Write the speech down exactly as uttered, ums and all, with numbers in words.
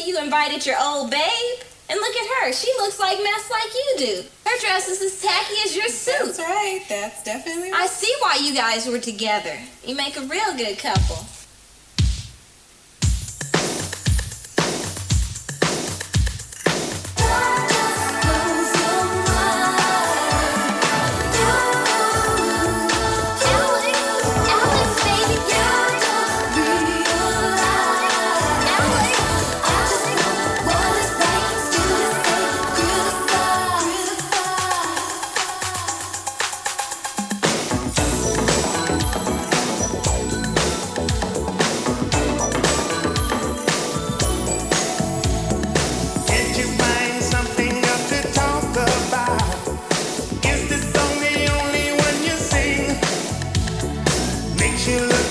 you invited your old babe. And look at her. She looks like mess like you do. Her dress is as tacky as your suit. That's right. That's definitely right. I see why you guys were together. You make a real good couple. You look